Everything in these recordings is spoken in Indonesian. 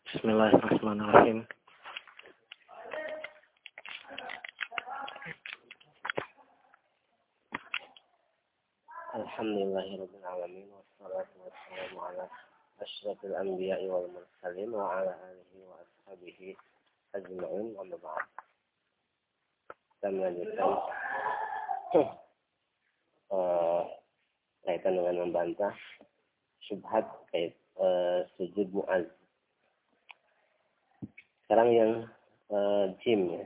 Bismillahirrahmanirrahim. Alhamdulillahirabbil alamin wassalatu wassalamu ala asyrafil anbiya'i wal mursalin wa ala alihi wa ashabihi ajma'in, amma ba'd. Kita melanjutkan kaitan dengan membantah syubhat sujud Mu'adz. Sekarang yang jim ya.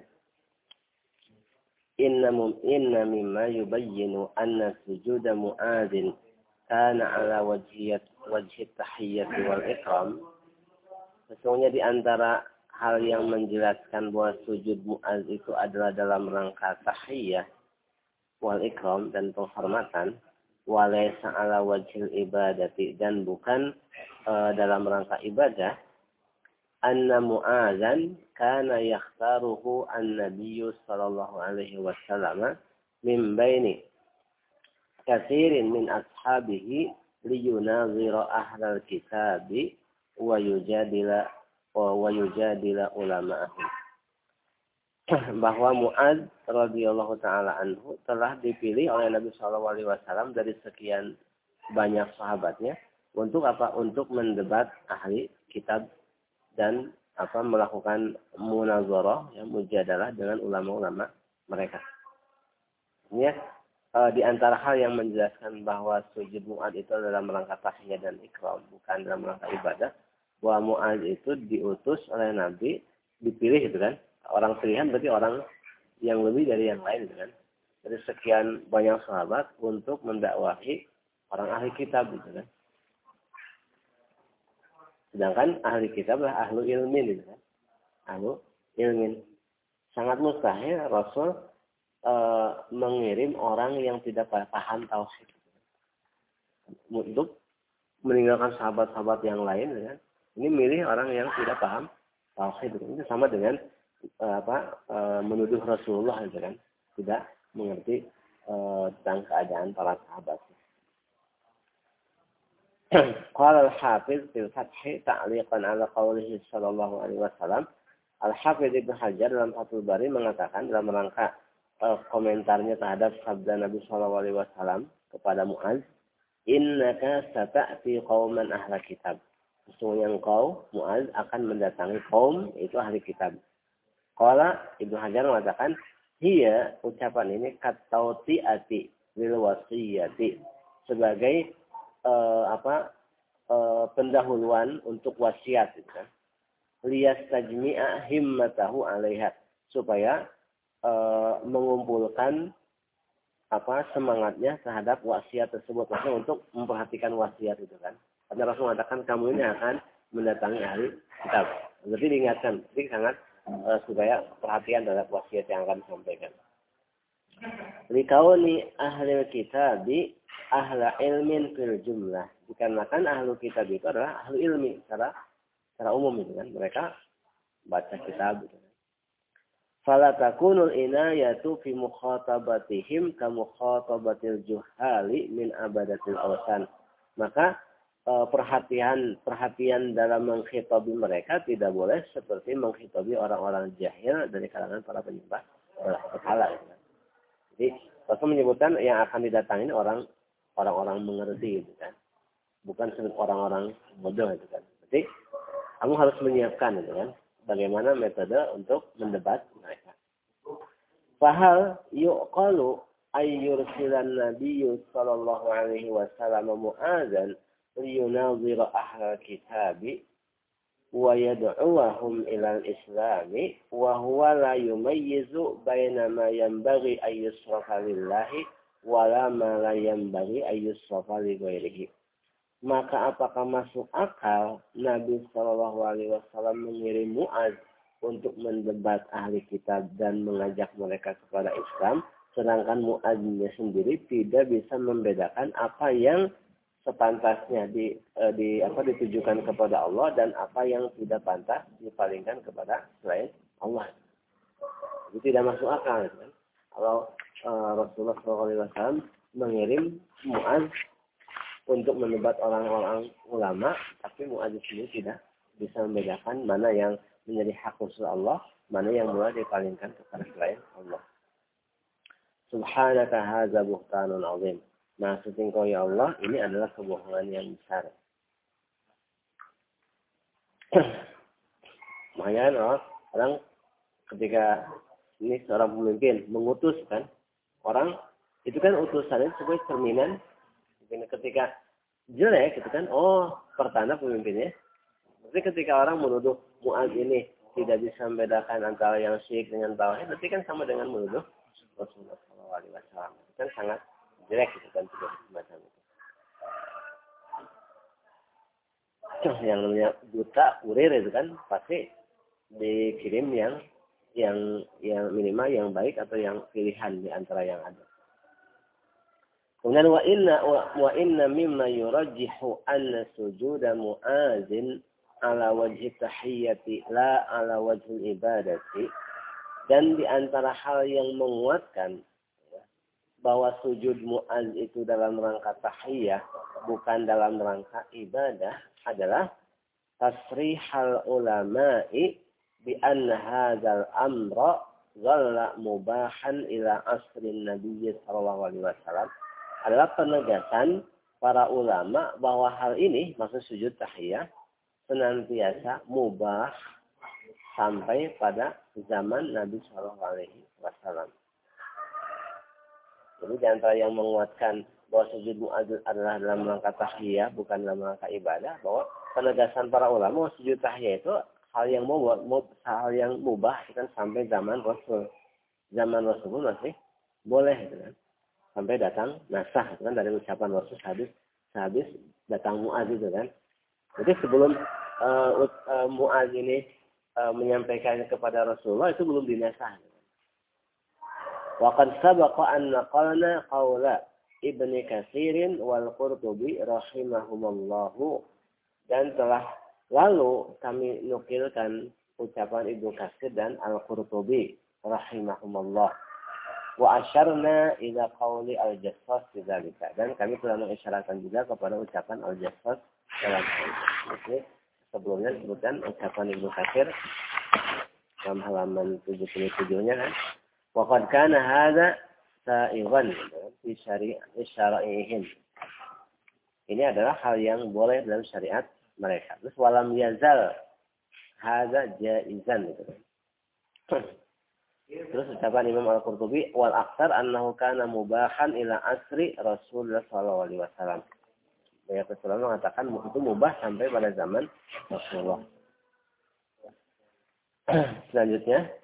Inna mimma yubayyinu anna sujuda Mu'adzin kana ala wajhi tahiyyati wal ikram. Sesungguhnya di antara hal yang menjelaskan bahwa sujud Mu'adz itu adalah dalam rangka tahiyyah wal ikram dan penghormatan, walaysa ala wajhil ibadati, dan bukan dalam rangka ibadah. Anna Mu'adzan kana yakhtaruhu an-nabiyyu sallallahu alaihi wasallam min baini katsirin min ashabihi liyunazira ahlal kitabi wa yujadila ulama'ahum. Bahwa Mu'adz radhiyallahu taala anhu telah dipilih oleh Nabi sallallahu alaihi wasallam dari sekian banyak sahabatnya untuk apa? Untuk mendebat ahli kitab dan melakukan munazarah, mujadalah dengan ulama-ulama mereka. Ini di antara hal yang menjelaskan bahwa sujud Mu'adz itu dalam rangka tahiyyah dan ikram, bukan dalam rangka ibadah. Bahwa Mu'adz itu diutus oleh Nabi, dipilih gitu kan. Orang pilihan berarti orang yang lebih dari yang lain gitu kan. Dari sekian banyak sahabat untuk mendakwahi orang ahli kitab gitu kan. Sedangkan ahli kitab adalah ahlu ilmin gitu kan. Ahlu ilmin. Sangat mustahil Rasul mengirim orang yang tidak paham tauhid untuk meninggalkan sahabat-sahabat yang lain gitu kan. Ini milih orang yang tidak paham tauhid gitu. Itu sama dengan menuduh Rasulullah gitu kan. Tidak mengerti tentang keadaan para sahabat. Qala al-Hafiz fil Fath ta'liqan ala qawlihi sallallahu alaihi wasallam. Al-Hafiz Ibnu Hajar dalam Fathul Bari mengatakan dalam rangka komentarnya terhadap sabda Nabi sallallahu alaihi wasallam kepada Mu'adz, "Innaka sata'ti qauman ahla kitab." Sesungguhnya engkau Mu'adz akan mendatangi kaum itu ahli kitab. Qala Ibnu Hajar mengatakan, "Hiya," ucapan ini katawti'ati lil wasiyati, sebagai pendahuluan untuk wasiat gitu kan. Liyastajmi'a himmatahu 'alaiha, supaya mengumpulkan semangatnya terhadap wasiat tersebut, maksudnya untuk memperhatikan wasiat itu kan. Karena Rasul mengatakan kamu ini akan mendatangi ahli kitab. Jadi diingatkan, jadi sangat supaya perhatian terhadap wasiat yang akan disampaikan. Likauni ahli kitabi ahla ilmin fil jumlah, dikarenakan ahlu kitab itu adalah ahlu ilmi secara umum itu kan, mereka baca kitab gitu kan. Fala takunul inayatu fi mukhatabatihim ka mukhatabatil juhali min abadatil awsan. Maka perhatian dalam menghitabi mereka tidak boleh seperti menghitabi orang-orang jahil dari kalangan para penyembah berhala gitu kan. Jadi Rasul menyebutkan yang akan didatangi orang-orang mengerti gitu kan. Bukan orang-orang bodoh gitu kan. Jadi kamu harus menyiapkan gitu kan. Bagaimana metode untuk mendebat mereka. Fahal yuqalu ayyursilan nabiyyu sallallahu alaihi wasallam Mu'adzan liyunazira ahlal kitabi wa yad'uwahum ilal islami wa huwa la yumayyizu baina ma yanbaghi ayyusrafa lillahi wa la ma la yanbaghi ayyusrafa li ghairihi. Maka apakah masuk akal Nabi sallallahu alaihi wasallam mengirim Mu'adz untuk mendebat ahli kitab dan mengajak mereka kepada Islam, sedangkan Mu'adznya sendiri tidak bisa membedakan apa yang sepantasnya ditujukan kepada Allah dan apa yang tidak pantas dipalingkan kepada selain Allah. Itu tidak masuk akal kan? Kalau Rasulullah SAW mengirim Mu'adz untuk mendebat orang-orang ulama, tapi Mu'adz sendiri tidak bisa membedakan mana yang menjadi hak khusus Allah, mana yang boleh dipalingkan kepada selain Allah. Subhanaka hadza buhtanun azim. Maksud engkau ya Allah, ini adalah kebohongan yang besar. Makanya orang ketika ini seorang pemimpin mengutus kan orang, itu kan utusannya sebagai cerminan. Ketika jelek itu kan, pertanda pemimpinnya. Tapi ketika orang menuduh Mu'adz ini tidak bisa membedakan antara yang syirik dengan tauhid, berarti kan sama dengan menuduh Rasulullah SAW. Itu kan sangat jelek itu kan, tidak semacam itu. Yang namanya duta kurir itu kan pasti dikirim yang minimal yang baik atau yang pilihan di antara yang ada. Kemudian wa inna mimma yurajjihu anna sujuda Mu'adzin ala wajhi tahiyyati la ala wajhi ibadati. Dan di antara hal yang menguatkan bahwa sujud Mu'adz itu dalam rangka tahiyyah bukan dalam rangka ibadah adalah tasrihal ulama'i bi anna hadzal amra dhalla mubahan ila asrin Nabi sallallahu alaihi wasallam, adalah penegasan para ulama bahwa hal ini, maksud sujud tahiyyah, senantiasa mubah sampai pada zaman Nabi sallallahu alaihi wasallam. Jadi di antara yang menguatkan bahwa sujud Mu'adz adalah dalam rangka tahiyyah bukan dalam rangka ibadah, bahwa penegasan para ulama sujud tahiyyah itu hal yang mubah kan sampai zaman Rasul. Zaman Rasul masih boleh gitu kan. Sampai datang nasah itu kan dari ucapan Rasul habis datang Mu'adz itu kan. Jadi sebelum Mu'adz ini menyampaikannya kepada Rasulullah itu belum dinasah. Wa qad sabaqa an naqalna qawla Ibnu Katsir wal Qurtubi rahimahumallahu, dan telah lalu kami nukilkan ucapan Ibnu Katsir dan Al-Qurtubi rahimahumallah. Wa asyarna ila qawli Al-Jassas bidzalika, dan kami telah mengisyaratkan juga kepada ucapan Al-Jassas dalam ini. Sebelumnya disebutkan ucapan Ibnu Katsir dalam halaman 77-nya kan. Wa qad kana hadza sa'igan fi syari'ihim. Ini adalah hal yang boleh dalam syariat mereka. Terus walam yazal hadza jaizan gitu. Terus ucapan Imam Al-Qurtubi wal aksar annahu kana mubahan ila asri Rasulullah sallallahu alaihi wasallam. Banyak ulama mengatakan itu mubah sampai pada zaman Rasulullah. Selanjutnya,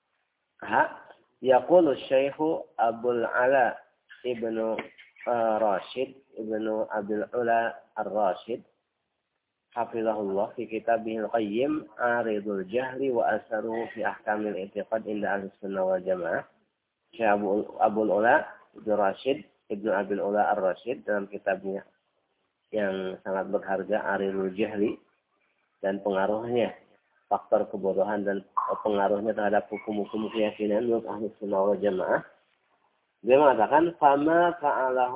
yaqulu Syekh Abdul Ala Ibnu Rashid Ibnu Abdul Ula Ar-Rashid hafizahullah fi kitabihil qayyim Aridul Jahli wa Asaruhu fi Ahkamil I'tiqad inda Ahlussunnah wal Jamaah. Syekh Abdul Ula Ibnu Rashid Ibnu Abdul Ula Ar-Rashid dalam kitabnya yang sangat berharga Aridul Jahli dan pengaruhnya, faktor kebodohan dan pengaruhnya terhadap hukum-hukum keyakinan menurut Ahlussunnah wal Jamaah. Dia mengatakan fama fa'alahu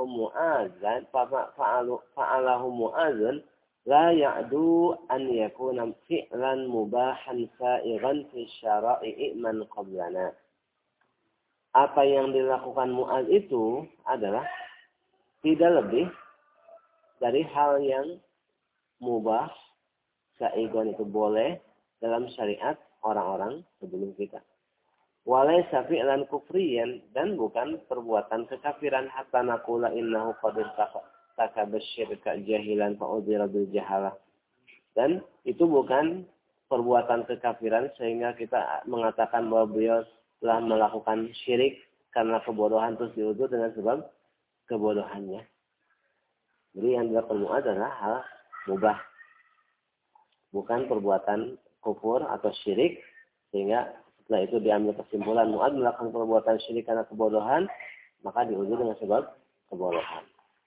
Mu'adzun la ya'du an yakuna fi'lan mubahan sa'igan fi syara'i man qablana. Apa yang dilakukan Mu'adz itu adalah tidak lebih dari hal yang mubah, sa'igan itu boleh dalam syariat orang-orang sebelum kita. Walaysa fi'lan kufriyan, dan bukan perbuatan kekafiran hatta naqula innahu qad takabasyirka jahilan fa'udhira bil jahalah. Dan itu bukan perbuatan kekafiran sehingga kita mengatakan bahwa beliau telah melakukan syirik karena kebodohan terus diudur dengan sebab kebodohannya. Jadi yang dilakukan Mu'adz adalah hal mubah, bukan perbuatan kufur atau syirik, sehingga setelah itu diambil kesimpulan Mu'adz melakukan perbuatan syirik karena kebodohan, maka diudur dengan sebab kebodohan.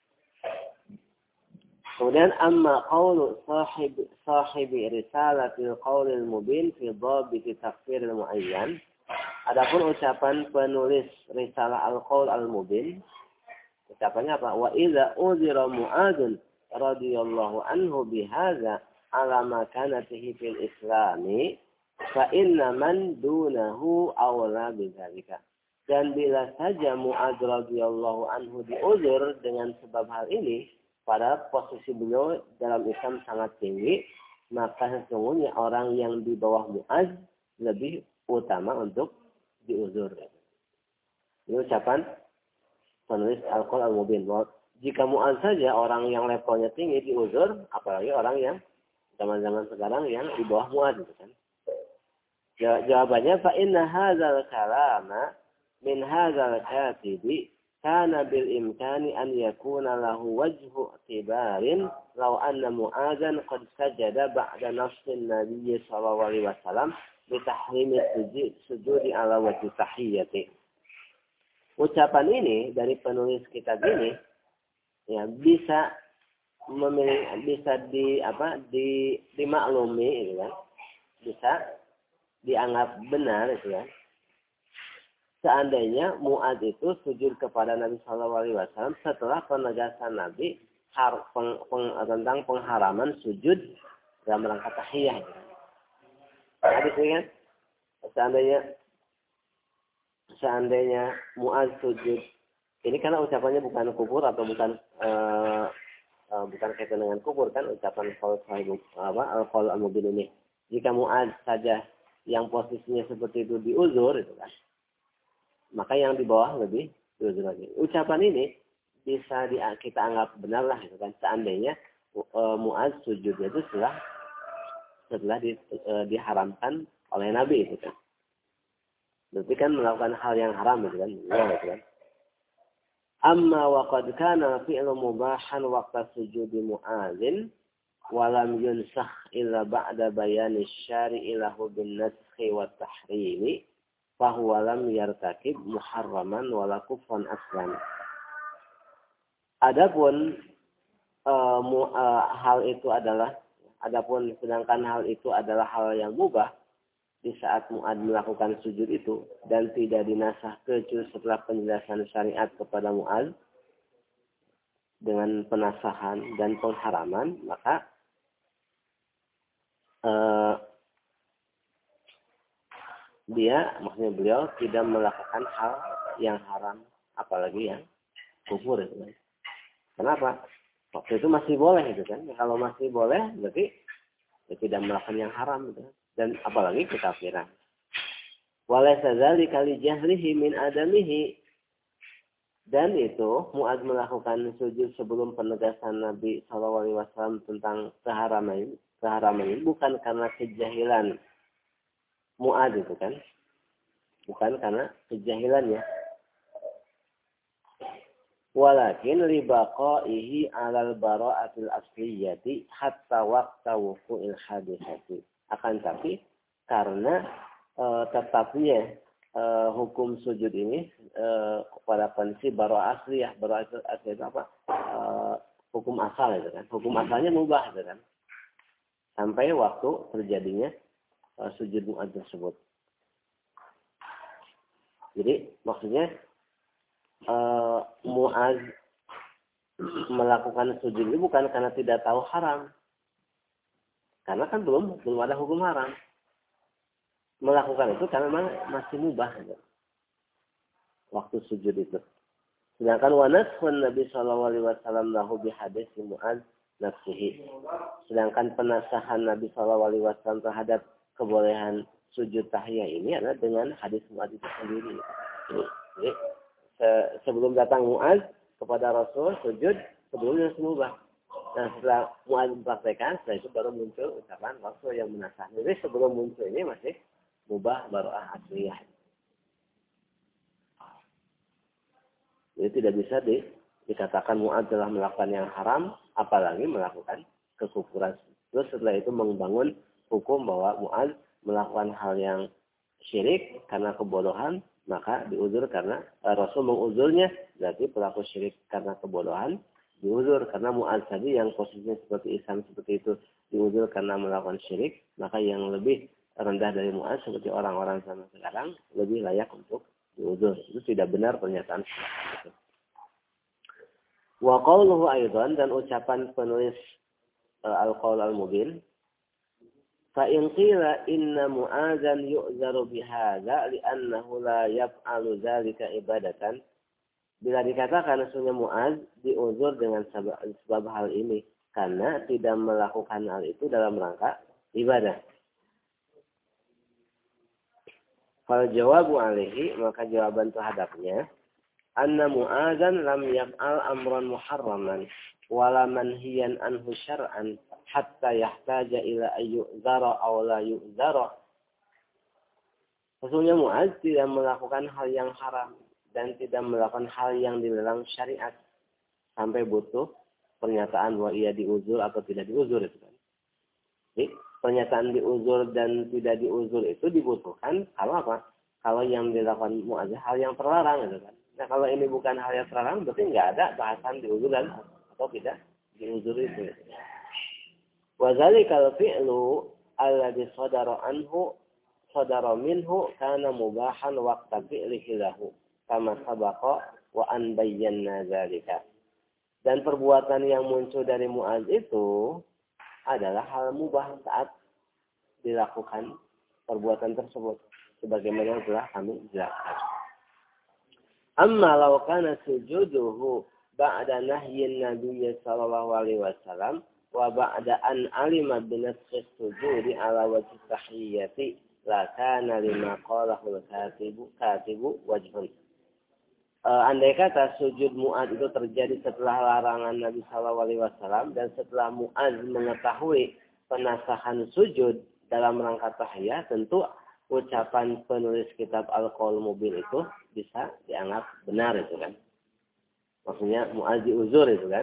Kemudian amma qawlu sahibi risalatil qawlil mubin fi dhabiti takfiril mu'ayyan. Adapun ucapan penulis risalah al-qawl al-mubin, ucapannya apa? Wa idza uzira Mu'adzun radhiyallahu anhu bihadza ala makanatihi fil islami fa inna man dunahu awla bidzalika. Dan bila saja Mu'adz radhiyallahu anhu diuzur dengan sebab hal ini, pada posisi beliau dalam Islam sangat tinggi, maka sesungguhnya orang yang di bawah Mu'adz lebih utama untuk diuzur. Ini ucapan penulis Al-Qaul Al-Mubin. Jika Mu'adz saja orang yang levelnya tinggi diuzur, apalagi orang yang zaman-zaman sekarang yang di bawah Mu'adz, gitu kan? Jawabannya fa inna hadzal kalama min hadzal katibi kana bil imkani an yakuna lahu wajhu i'tibarin law anna Mu'adzan qad sajada ba'da nafsin Nabi sallallahu alaihi wasallam bi tahrimi sujudi ala wajhi tahiyyati. Ucapan ini dari penulis kitab ini ya bisa dimaklumi gitu kan. Bisa dianggap benar gitu kan. Seandainya Mu'adz itu sujud kepada Nabi Shallallahu Alaihi Wasallam setelah penegasan Nabi tentang pengharaman sujud dalam rangka tahiyah. Hadis ini kan, seandainya Mu'adz sujud, ini karena ucapannya bukan kufur atau bukan kaitan dengan kufur kan, ucapan Al-Qaul Al-Mubin ini. Jika Mu'adz saja yang posisinya seperti itu diuzur, itu kan, maka yang di bawah lebih diuzur lagi. Ucapan ini bisa kita anggap benar lah, gitu kan. Seandainya Mu'adz sujudnya itu setelah diharamkan oleh Nabi, gitu kan. Berarti kan melakukan hal yang haram, gitu kan. Ya, gitu kan. Amma wa qad kana fi'lu mubahan waqta sujudi Mu'adzin wa lam yunsakh illa ba'da bayani syari'i lahu bin naskhi wa tahrimi fahuwa lam yartakib muharraman wala kufran aslan. Adapun sedangkan hal itu adalah hal yang mubah di saat Mu'adz melakukan sujud itu dan tidak dinasah kecuali setelah penjelasan syariat kepada Mu'adz dengan penasahan dan pengharaman, maka maksudnya beliau tidak melakukan hal yang haram, apalagi yang kufur itu. Kenapa? Waktu itu masih boleh itu kan. Kalau masih boleh berarti tidak melakukan yang haram gitu. Dan apalagi kekafiran. Walaysa dzalika li jahlihi min adamihi. Dan itu Mu'adz melakukan sujud sebelum penegasan Nabi sallallahu alaihi wasallam tentang keharaman ini bukan karena kejahilan Mu'adz itu kan. Bukan karena kejahilannya. Walakin li baqaihi 'alal bara'atil asliyati hatta waqta wuqu'il haditsati. Akan tapi karena tetapnya hukum sujud ini pada kondisi bara'ah asliyah. Bara'ah asliyah itu apa? Hukum asal itu kan. Hukum asalnya mubah itu kan. Sampai waktu terjadinya sujud Mu'adz tersebut. Jadi maksudnya Mu'adz melakukan sujud ini bukan karena tidak tahu haram. Karena kan belum ada hukum haram. Melakukan itu karena memang masih mubah. Gitu. Waktu sujud itu. Sedangkan wa naskhun Nabi sallallahu alaihi wasallam lahu bi hadits Mu'adz nafsihi. Sedangkan penasahan Nabi sallallahu alaihi wasallam terhadap kebolehan sujud tahiyah ini adalah dengan hadis Mu'adz itu sendiri. Jadi, sebelum datang Mu'adz kepada Rasul sujud, sebelumnya semubah. Nah, setelah Mu'adz mempraktekkan, setelah itu baru muncul ucapan Rasul yang menasah. Jadi sebelum muncul ini masih mubah bara'ah asliyah. Jadi tidak bisa dikatakan Mu'adz telah melakukan yang haram, apalagi melakukan kekufuran. Terus setelah itu membangun hukum bahwa Mu'adz melakukan hal yang syirik karena kebodohan, maka diuzur karena Rasul menguzurnya, berarti pelaku syirik karena kebodohan diuzur karena Mu'adz tadi yang posisinya seperti Islam seperti itu diuzur karena melakukan syirik, maka yang lebih rendah dari Mu'adz seperti orang-orang zaman sekarang lebih layak untuk diuzur. Itu tidak benar pernyataan itu. Wa qauluhu aidan, dan ucapan penulis Al-Qaul Al-Mubin, Fa in qila inna Mu'adzan yu'zaru bihadza li'annahu la yaf'alu dzalika ibadatan. Bila dikatakan sesungguhnya Mu'adz diuzur dengan sebab hal ini karena tidak melakukan hal itu dalam rangka ibadah. Fal jawabu alaihi, maka jawaban terhadapnya, anna Mu'adzan lam yaf'al amran muharraman wala manhiyan anhu syar'an hatta yahtaja ila ayyuzara aw la yu'zara. Sesungguhnya Mu'adz tidak melakukan hal yang haram dan tidak melakukan hal yang dilarang syariat sampai butuh pernyataan bahwa ia diuzur atau tidak diuzur itu kan. Jadi pernyataan diuzur dan tidak diuzur itu dibutuhkan kalau apa? Kalau yang dilakukan Mu'adz hal yang terlarang itu kan. Nah kalau ini bukan hal yang terlarang berarti nggak ada bahasan diuzur dan atau tidak diuzur itu. Wa dzalikal fi'lu alladzi sadara minhu kana mubahan waqta fi'lihi lahu kama sabaqa wa an bayyana dzalika. Dan perbuatan yang muncul dari Mu'adz itu adalah hal mubah saat dilakukan perbuatan tersebut sebagaimana telah kami jelaskan. Amma law kana sujuduhu ba'da nahyin Nabi sallallahu alaihi wasallam wa ba'da an alima bi nasxi sujudi ala wajhi tahiyyati la kana lima qalahu al-katibu wajhun. Andai kata sujud Mu'adz itu terjadi setelah larangan Nabi Sallallahu Alaihi Wasallam dan setelah Mu'adz mengetahui penasahan sujud dalam rangka tahiyat, tentu ucapan penulis kitab Al-Qaul Mubin itu bisa dianggap benar itu kan. Maksudnya Mu'adz diuzur itu kan.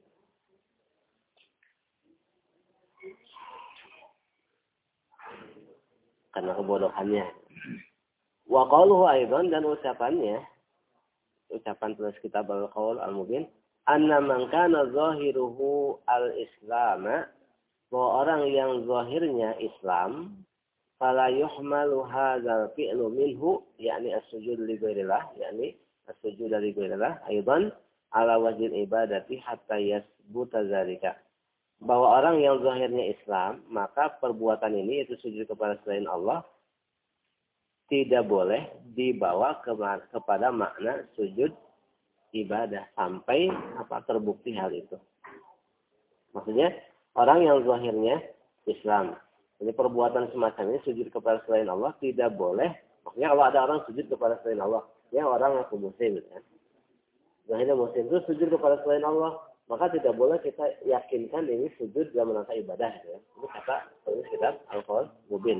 Karena kebodohannya. Wa qauluhu aidan, dan ucapan tulis kitab Al-Qaul Al-Mubin, anna man kana zahiruhu al-islam, bahwa orang yang zahirnya Islam, fala yuhmalu hadzal fi'lu minhu, yakni as-sujud li ghairillah, yakni as-sujud li ghairillah aidan ala wajhil ibadati hatta yasbuta dzalika. Bahwa orang yang zahirnya Islam, maka perbuatan ini, yaitu sujud kepada selain Allah, tidak boleh dibawa kepada makna sujud ibadah sampai terbukti hal itu. Maksudnya orang yang zahirnya Islam, ini perbuatan semacam ini sujud kepada selain Allah tidak boleh. Maksudnya kalau ada orang sujud kepada selain Allah, ya orang yang muslim, ya. Zahirnya muslim itu sujud kepada selain Allah, maka tidak boleh kita yakinkan ini sujud dalam rangka ibadah. Ya. Ini kata penulis kitab Al-Qaul Mubin.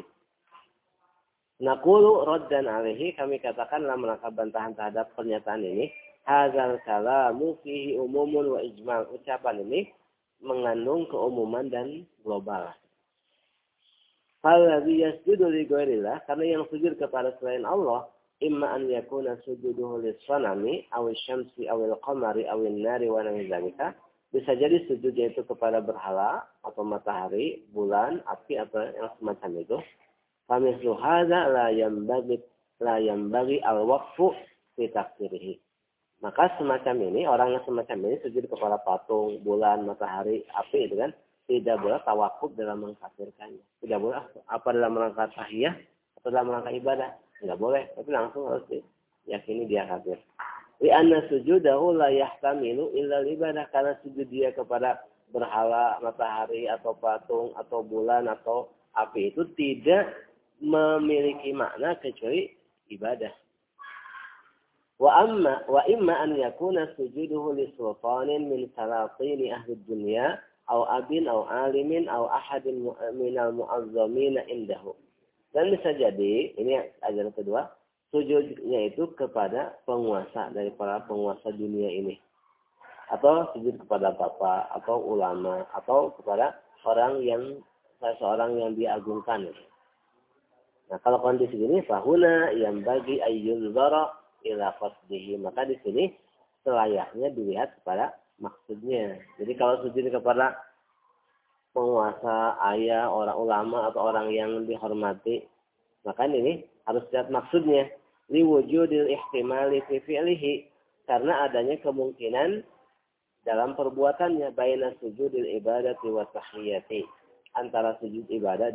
Naqulu raddan alaihi, kami katakan dalam rangka bantahan terhadap pernyataan ini, hadzal kalamu fihi umumun wa ijmal. Ucapan ini mengandung keumuman dan global. Falladzi yasjudu li ghairillah, karena yang sujud kepada selain Allah, imma an yakuna sujuduhu lis-sanami aw asy-syamsi aw al-qamari aw an-nari wa nahi dzalika. Bisa jadi sujudnya itu kepada berhala atau matahari, bulan, api atau yang semacam itu. Famislu hadza la yambaghi al-waqfu fi tafsirihi. Maka semacam ini, orang yang semacam ini sujud kepada patung, bulan, matahari, api itu kan, tidak boleh tawakuf dalam mengkafirkannya. Tidak boleh apa dalam rangka tahiyah atau dalam rangka ibadah. Tidak boleh, tapi langsung harus diyakini dia kafir. Li'anna sujudahu la yahtamilu illa ibadah, karena sujud dia kepada berhala, matahari atau patung atau bulan atau api itu tidak memiliki makna kecuali ibadah. Wa imma an yakuna sujuduhu li sultanin min salatin ahli dunya aw abin aw alimin aw ahadin minal mu'azzamin indahu. Dan bisa jadi, ini ajaran kedua, sujudnya itu kepada penguasa dari para penguasa dunia ini. Atau sujud kepada bapak atau ulama atau kepada seseorang yang diagungkan. Nah, kalau kondisi ini fahuna yang bagi ayyuzara ila qasdihi, maka di sini selayaknya dilihat kepada maksudnya. Jadi kalau sujud kepada penguasa, ayah, orang ulama atau orang yang dihormati, maka ini harus lihat maksudnya. Li wujudil ihtimali fi fi'lihi, karena adanya kemungkinan dalam perbuatannya baina sujudil ibadati wa tahiyyati, antara sujud ibadah dan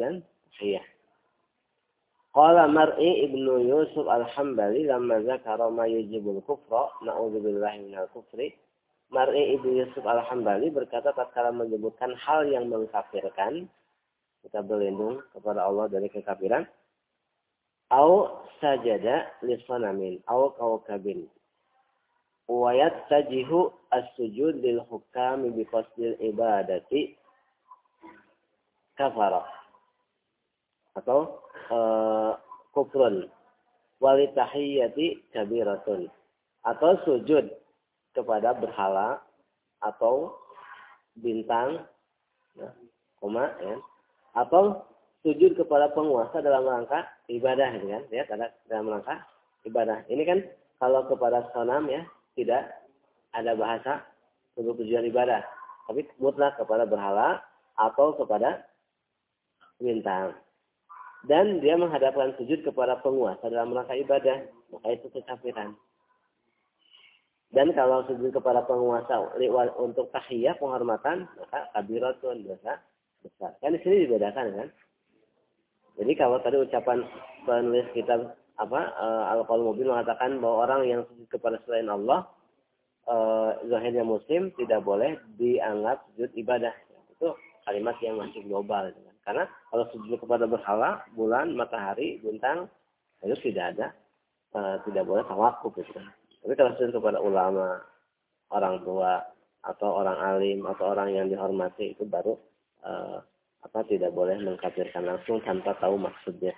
Iya. Qala Mar'i Ibnu Yusuf Al-Hambali lamma zakara ma yujibul kufra na'udzubillahi minal kufri. Mar'i Ibnu Yusuf Al-Hambali berkata tatkala menyebutkan hal yang mengkafirkan, kita berlindung kepada Allah dari kekafiran. Au sajada lisanamin au kaukabin. Wa yattajihu as-sujud lil hukami bi qasdil ibadati kafara. Atau kufrun walitahiyyati kabiratun. Atau sujud kepada berhala atau bintang, ya, ya. Atau sujud kepada penguasa dalam rangka ibadah, gitu kan? Lihat ada dalam rangka ibadah. Ini kan kalau kepada sonam ya tidak ada bahasa untuk tujuan ibadah, tapi mutlak kepada berhala atau kepada bintang. Dan dia menghadapkan sujud kepada penguasa dalam rangka ibadah, maka itu kekafiran. Dan kalau sujud kepada penguasa untuk tahiyah penghormatan, maka kabiratun, dosa besar. Kan di sini dibedakan kan? Jadi kalau tadi ucapan penulis kitab Al-Qaul Mubin mengatakan bahwa orang yang sujud kepada selain Allah, zahirnya muslim, tidak boleh dianggap sujud ibadah. Itu kalimat yang masih global. Gitu. Karena kalau sujud kepada berhala, bulan, matahari, bintang, itu tidak ada, tidak boleh tawakuf. Gitu. Tapi kalau sujud kepada ulama, orang tua, atau orang alim, atau orang yang dihormati, itu baru tidak boleh mengkafirkan langsung tanpa tahu maksudnya.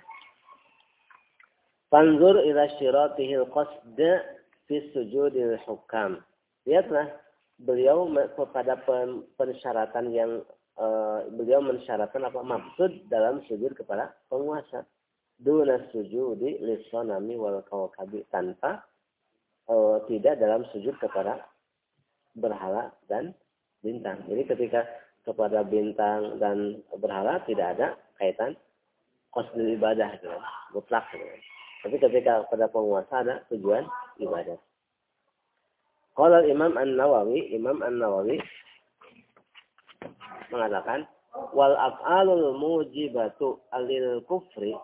Fanzur ila syiratihil qasd fi sujudil hukam. Lihatlah beliau pada persyaratan yang beliau mensyaratkan apa maksud dalam sujud kepada penguasa. Duna sujudi lisanami wal kawkabi, tanpa tidak dalam sujud kepada berhala dan bintang. Jadi ketika kepada bintang dan berhala tidak ada kaitan qasdul ibadah, gitu, mutlak. Gitu. Tapi ketika pada penguasa ada tujuan ibadah. Qala Imam An-Nawawi mengatakan wal af'alul mujibatu lil kufri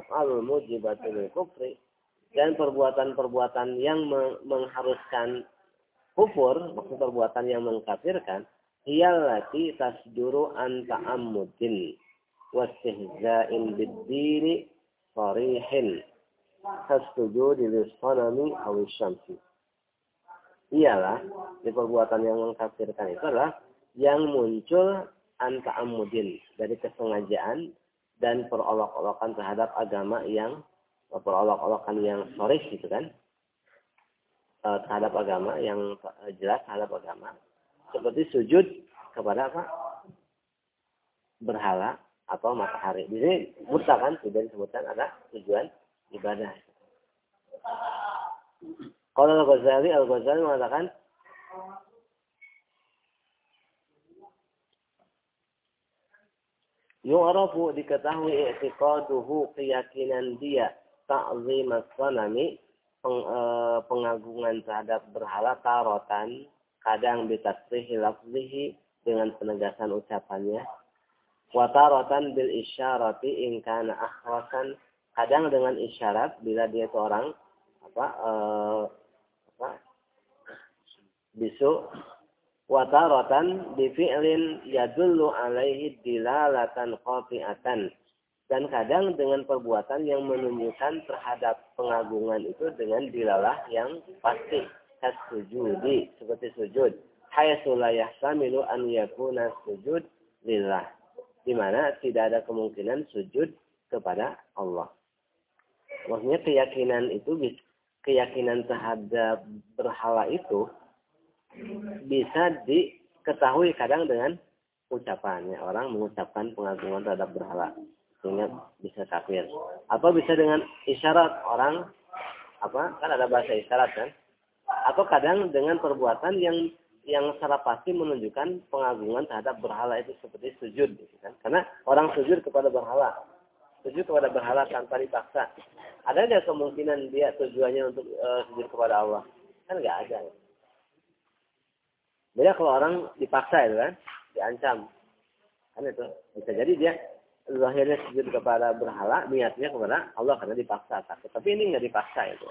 dan perbuatan-perbuatan yang mengharuskan kufur, maksud perbuatan yang mengkafirkan, hiyallati tasduru an ta'ammudin wastihza'in bid-dini sarihin tasujudi lis-sanami aw syamsi. Iyalah, di perbuatan yang mengkafirkan itu adalah yang muncul an ta'ammudin, dari kesengajaan dan perolok-olokan terhadap agama yang perolok-olokan yang sharih, gitu kan, terhadap agama yang jelas terhadap agama, seperti sujud kepada apa? Berhala atau matahari. Di sini mutlak kan tidak disebutkan ada tujuan ibadah. Kalau Al-Ghazali mengatakan yu'rafu, diketahui i'tiqaduhu, keyakinan dia, ta'zim as-sanami, pengagungan terhadap berhala, tarotan, kadang bitasrihi lafzihi, dengan penegasan ucapannya, wa tarotan bil isyarati in kana akhrasan, kadang dengan isyarat bila dia itu orang bisu, wa taratan bi fi'lin yadullu alaihi dilalatan qati'atan, dan kadang dengan perbuatan yang menunjukkan terhadap pengagungan itu dengan dilalah yang pasti, kasujudi, seperti sujud, haitsu la yahsamilu an yakuna sujud lillah, di mana tidak ada kemungkinan sujud kepada Allah. Maksudnya keyakinan terhadap berhala itu bisa diketahui kadang dengan ucapannya. Orang mengucapkan pengagungan terhadap berhala sehingga bisa kafir. Atau bisa dengan isyarat, orang kan ada bahasa isyarat kan? Atau kadang dengan perbuatan yang secara pasti menunjukkan pengagungan terhadap berhala itu, seperti sujud, gitu kan? Karena orang sujud kepada berhala tanpa dipaksa. Ada nggak kemungkinan dia tujuannya untuk sujud kepada Allah? Kan nggak ada. Beda kalau orang dipaksa, itu kan, diancam, kan itu bisa jadi dia zahirnya sujud kepada berhala, niatnya kepada Allah karena dipaksa takut. Tapi ini nggak dipaksa itu.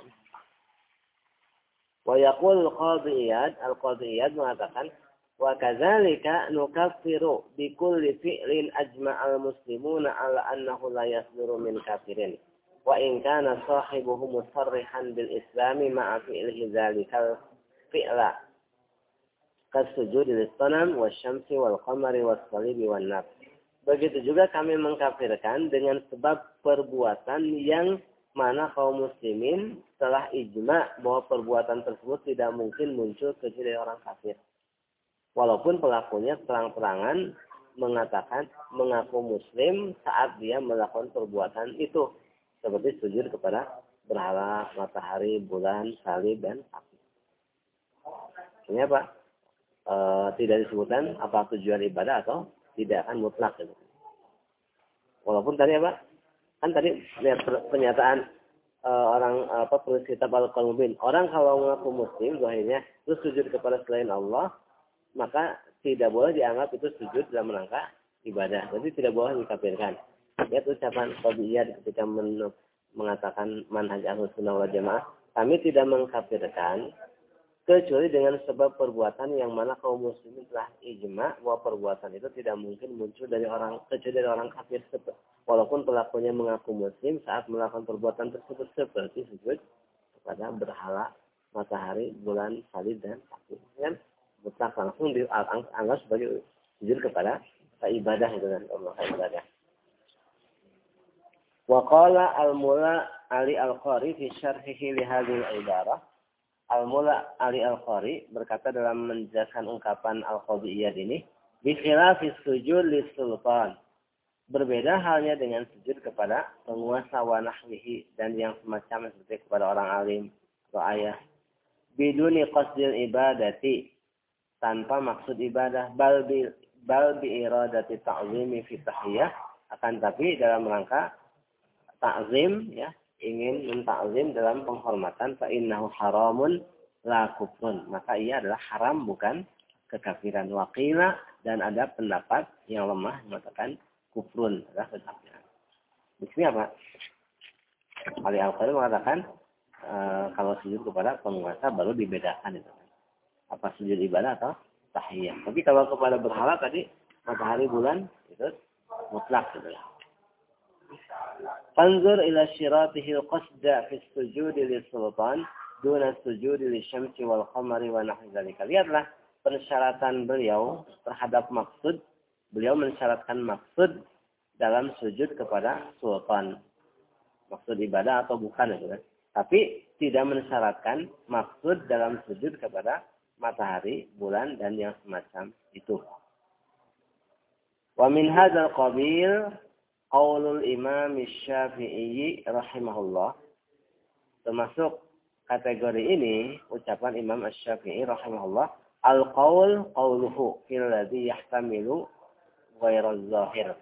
Wa yaqul Qadhi Iyad, Al-Qadhi Iyad mengatakan, wa kadzalika nukaffiru bi kulli fi'lin ajma'al muslimuna ala annahu la yasduru min kafirin. Wa in kana sahibuhu musarrihan bil islami ma'a fi'lihi dzalikal fi'la. Kasujud lis-sanam wasyamsi wal qamari was-salibi wan nar. Begitu juga kami mengkafirkan dengan sebab perbuatan yang mana kaum muslimin telah ijma bahwa perbuatan tersebut tidak mungkin muncul kecuali dari orang kafir. Walaupun pelakunya terang-terangan mengatakan mengaku muslim saat dia melakukan perbuatan itu. Seperti sujud kepada berhala, matahari, bulan, salib, dan sapi. Ini apa? Tidak disebutkan apa tujuan ibadah atau tidak akan mutlak. Gitu. Walaupun tadi apa? Kan tadi lihat pernyataan orang penulis kitab Al-Qalbin. Orang kalau mengaku muslim, zahirnya terus sujud kepada selain Allah, maka tidak boleh dianggap itu sujud dalam rangka ibadah. Jadi tidak boleh dikafirkan. Ya ucapan Qadhiyah ketika mengatakan manhaj Ahlussunnah wal Jamaah, kami tidak mengkafirkan kecuali dengan sebab perbuatan yang mana kaum muslimin telah ijma bahwa perbuatan itu tidak mungkin muncul dari orang kecuali dari orang kafir, walaupun pelakunya mengaku muslim saat melakukan perbuatan tersebut seperti sujud kepada berhala, matahari, bulan, salib, dan sapi. Kan mutlak langsung dianggap sebagai sujud kepada ibadah itu kan Allah ibadah. Wa qala al-Mula Ali Al-Qari fi syarhihi li hadhihi al-ibarah. Al-Mula Ali Al-Qari berkata dalam menjelaskan ungkapan Al-Qadhiyah ini, bi khilafis sujud lis-sultan. Berbeda halnya dengan sujud kepada penguasa wa nahwihi dan yang semacam seperti kepada orang alim atau ayah. Biduni qasdil ibadati, tanpa maksud ibadah, bal bi iradati ta'zimi fi tahiyyah, akan tapi dalam rangka ta'zim, ya, ingin mentakzim dalam penghormatan, fa innahu haramun la kufrun, maka ia adalah haram bukan kekafiran. Waqila, dan ada pendapat yang lemah mengatakan kufrun adalah kekafiran. Di sini apa? Ali Al-Qari mengatakan kalau sujud kepada penguasa baru dibedakan itu. Apa sujud ibadah atau tahiyah. Tapi kalau kepada berhala tadi matahari, bulan itu mutlak gitu. Fanzur ila syiratihi al-qasda fi as-sujud lis-sultan duna as-sujud lisyamsi wal qamari wa nahwi dzalika. Lihatlah persyaratan beliau terhadap maksud. Beliau mensyaratkan maksud dalam sujud kepada sultan. Maksud ibadah atau bukan itu kan. Tapi tidak mensyaratkan maksud dalam sujud kepada matahari, bulan, dan yang semacam itu. Wa min hadzal qabil qaulul Imam Syafi'i rahimahullah. Termasuk kategori ini ucapan Imam Asy-Syafi'i rahimahullah, al-qaul qauluhu fil ladzi yahtamilu ghairaz zahir.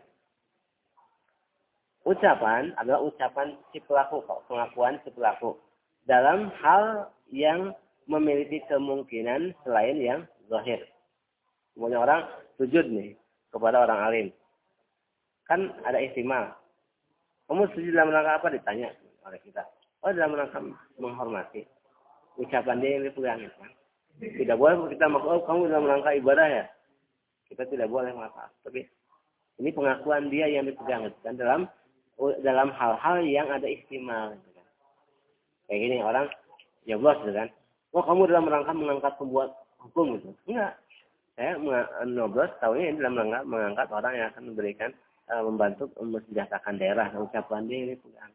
Ucapan adalah ucapan si pelaku, pengakuan si pelaku dalam hal yang memiliki kemungkinan selain yang zahir. Semuanya orang sujud nih kepada orang alim. Kan ada ihtimal. Kamu sujud dalam rangka apa? Ditanya oleh kita. Oh, dalam rangka menghormati. Ucapan dia yang dipegang. Kan? Tidak boleh kita maksud, oh kamu dalam rangka ibadah ya. Kita tidak boleh mengatakan. Tapi ini pengakuan dia yang dipegang. Kan dalam hal-hal yang ada ihtimal. Kan? Kayak gini orang jablos kan. Oh kamu dalam rangka mengangkat pembuat hukum gitu. Enggak. Saya menoblos tahunya dalam rangka mengangkat orang yang akan memberikan membantu mensejahterakan daerah. Ucapan dia ini pegang.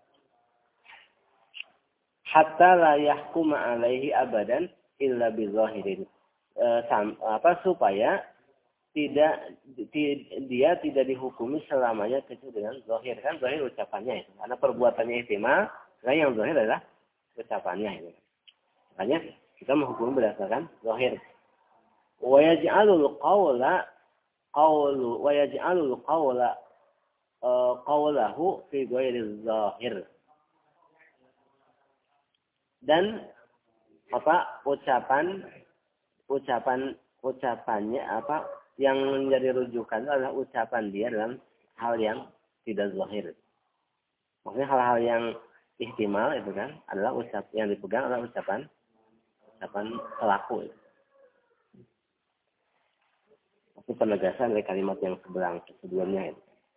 Hatta la yahkuma alaihi abadan illa bizahirin. Supaya dia tidak dihukumi selamanya kecuali dengan zahir. Kan zahir ucapannya itu. Karena perbuatannya ihtimal, nah yang zahir adalah ucapannya itu. Makanya kita menghukumi berdasarkan zahir. Wa yaj'alul qawla qawlahu fi ghairi zahir. Dan ucapannya yang menjadi rujukan adalah ucapan dia dalam hal yang tidak zahir. Maksudnya hal-hal yang ihtimal itu kan adalah yang dipegang adalah ucapan pelaku. Itu penegasan dari kalimat yang sebelumnya.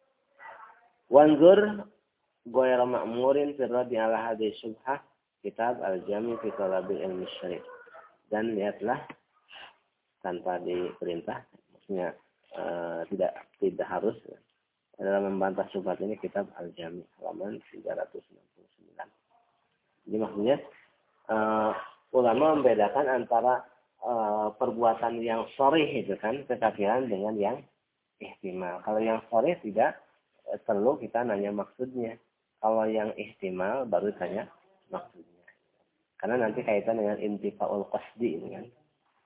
Wanzur ghayra ma'murin fi raddi ala hadhihi syubhah kitab al-jami fi talabil ilmi syarih. Dan lihatlah tanpa diperintah, maksudnya tidak harus dalam membantah syubhat ini kitab al-jami halaman 369. Jadi maksudnya ulama membedakan antara perbuatan yang sharih itu kan kekafiran dengan yang ihtimal. Kalau yang sharih tidak perlu kita nanya maksudnya. Kalau yang ihtimal baru tanya maksudnya. Karena nanti kaitan dengan intifaul qasdi ini kan.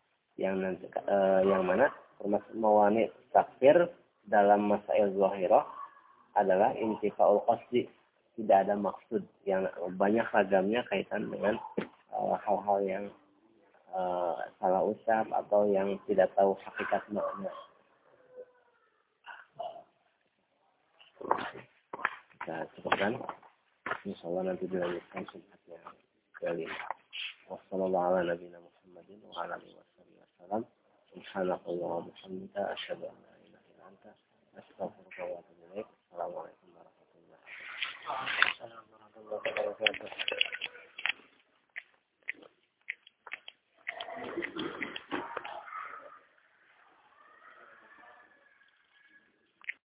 Yang mana termasuk mawani takfir dalam masail zahirah adalah intifaul qasdi. Tidak ada maksud yang banyak ragamnya kaitan dengan hal-hal yang salah ucap atau yang tidak tahu hakikat makna. Kita cukupkan. Insyaallah nanti dilanjutkan subhatnya kelima. Wassalamualaikum warahmatullahi wabarakatuh. Wa ala alihi wasallam. Subhanallah wa bihamdika asyhadu an la ilaha illa anta astaghfiruka wa atubu ilaik. Assalamualaikum.